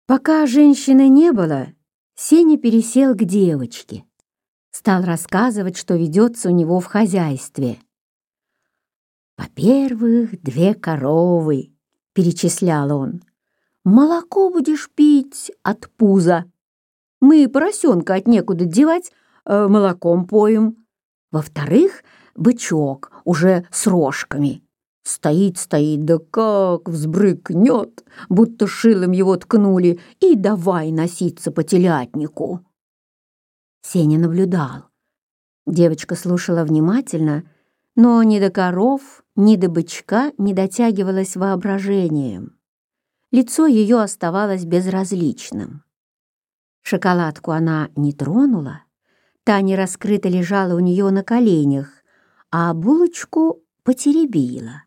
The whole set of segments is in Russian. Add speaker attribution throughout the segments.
Speaker 1: Пока женщины не было, Сеня пересел к девочке. Стал рассказывать, что ведется у него в хозяйстве. «Во-первых, 2 коровы», — перечислял он. «Молоко будешь пить от пуза. Мы поросенка от некуда девать, молоком поем. Во-вторых, бычок уже с рожками. Стоит, да как взбрыкнет, будто шилом его ткнули, и давай носиться по телятнику». Сеня наблюдал. Девочка слушала внимательно, но ни до коров, ни до бычка не дотягивалась воображением. Лицо ее оставалось безразличным. Шоколадку она не тронула, та нераскрыто лежала у нее на коленях, а булочку потеребила.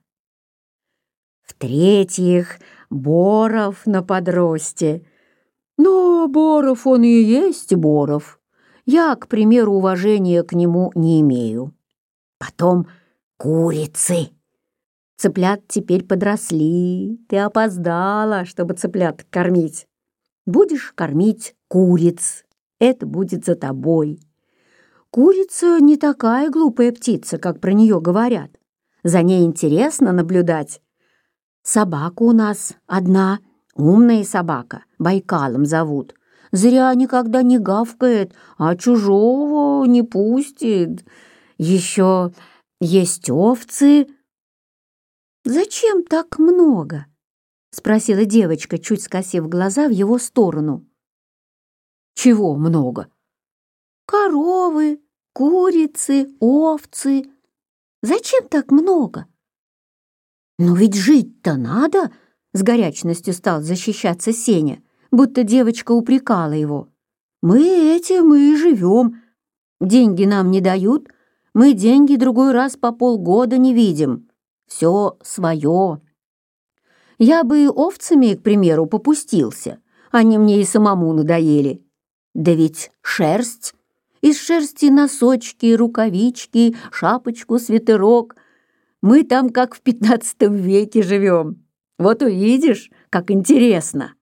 Speaker 1: В-третьих, Боров на подросте. Но Боров он и есть Боров. Я, к примеру, уважения к нему не имею. Потом курицы. Цыплят теперь подросли. Ты опоздала, чтобы цыплят кормить. Будешь кормить куриц. Это будет за тобой. Курица не такая глупая птица, как про нее говорят. За ней интересно наблюдать. Собака у нас одна, умная собака, Байкалом зовут. Зря никогда не гавкает, а чужого не пустит. Еще есть овцы. «Зачем так много?» — спросила девочка, чуть скосив глаза в его сторону. «Чего много?» «Коровы, курицы, овцы. Зачем так много?» «Но ведь жить-то надо!» — с горячностью стал защищаться Сеня, будто девочка упрекала его. «Мы и живем. Деньги нам не дают, мы деньги другой раз по полгода не видим. Все свое. Я бы овцами, к примеру, попустился, они мне и самому надоели. Да ведь шерсть, из шерсти носочки, рукавички, шапочку, свитерок. Мы там как в 15 веке живем. Вот увидишь, как интересно».